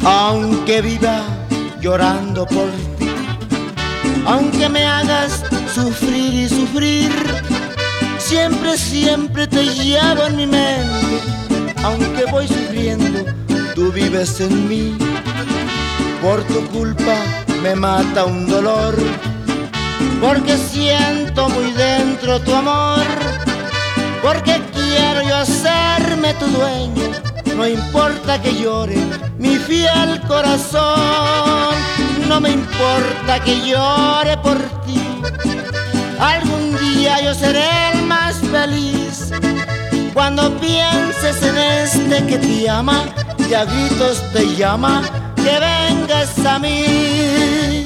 Aunque viva llorando por ti, aunque me hagas sufrir y sufrir, siempre, siempre te llevo en mi mente. Aunque voy sufriendo, tú vives en mí. Por tu culpa me mata un dolor, porque siento muy dentro tu amor, porque quiero yo hacerme tu dueño. No importa que llore mi fiel corazón, no me importa que llore por ti. Algún día yo seré el más feliz. Cuando pienses en este que te ama y a gritos te llama, que vengas a mí.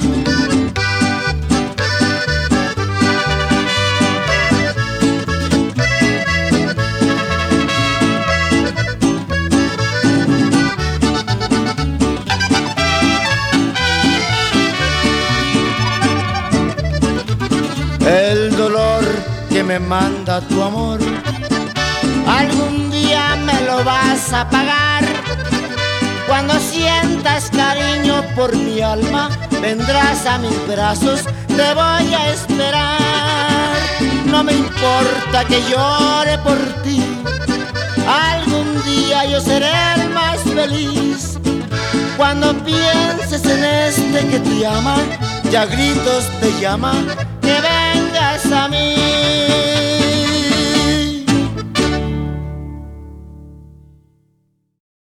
El dolor que me manda tu amor, algún día me lo vas a pagar. Cuando sientas cariño por mi alma, vendrás a mis brazos, te voy a esperar. No me importa que llore por ti, algún día yo seré el más feliz. Cuando pienses en este que te ama y a gritos te llama, que vengas a mí.